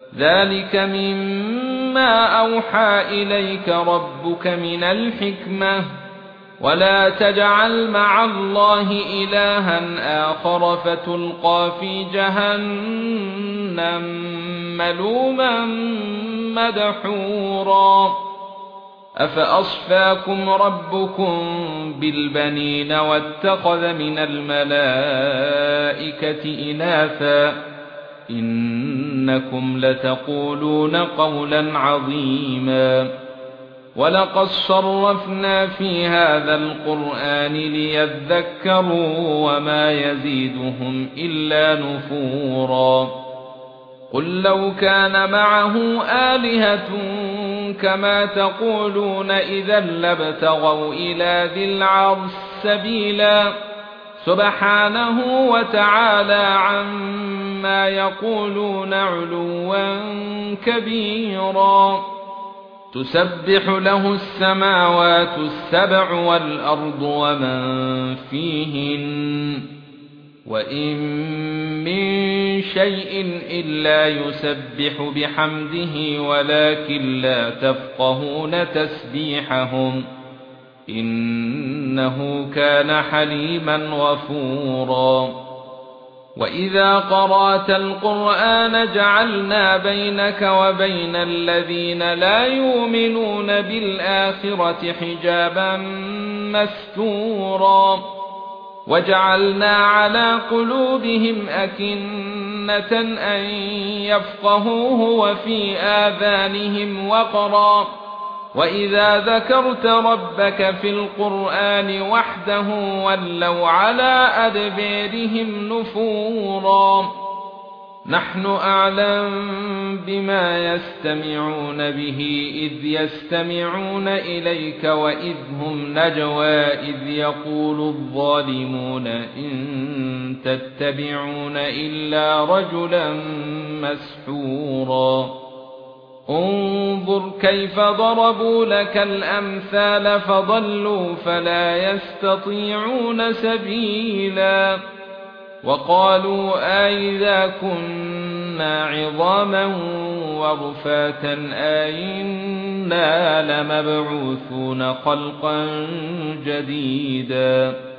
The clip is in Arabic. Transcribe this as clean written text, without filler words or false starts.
ذلك مما أوحى إليك ربك من الحكمة ولا تجعل مع الله إلها آخر فتلقى في جهنم ملوما مدحورا أفأصفاكم ربكم بالبنين واتخذ من الملائكة إناثا إنكم لتقولون قولا عظيما ولقد صرفنا في هذا القرآن ليذكروا وما يزيدهم إلا نفورا قل لو كان معه آلهة كما تقولون إذا لابتغوا إلى ذي العرش سبيلا سبحانه وتعالى عما يقولون علوا كبيرا تسبح له السماوات السبع والأرض ومن فيهن وإن من شيء إلا يسبح بحمده ولكن لا تفقهون تسبيحهم إنه كان حليما غفورا وإذا قرأت القرآن جعلنا بينك وبين الذين لا يؤمنون بالآخرة حجابا مستورا وجعلنا على قلوبهم أكنة أن يفقهوه وفي آذانهم وقرا وإذا ذكرت ربك في القرآن وحده ولوا على أدبارهم نفورا نحن أعلم بما يستمعون به إذ يستمعون إليك وإذ هم نجوى إذ يقول الظالمون إن تتبعون إلا رجلا مسحورا انظر كيف ضربوا لك الأمثال فضلوا فلا يستطيعون سبيلا وقالوا أئذا كنا عظاما ورفاتا أئنا لمبعوثون خلقا جديدا